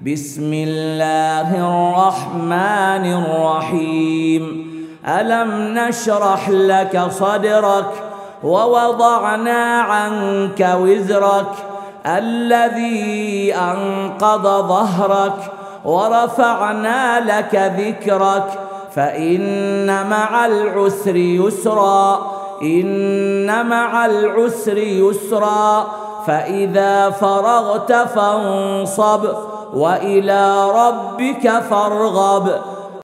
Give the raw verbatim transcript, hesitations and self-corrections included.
بسم الله الرحمن الرحيم. ألم نشرح لك صدرك ووضعنا عنك وزرك الذي أنقض ظهرك ورفعنا لك ذكرك فإن مع العسر يسرا إن مع العسر يسرا فإذا فرغت فانصب وإلى ربك فارغب.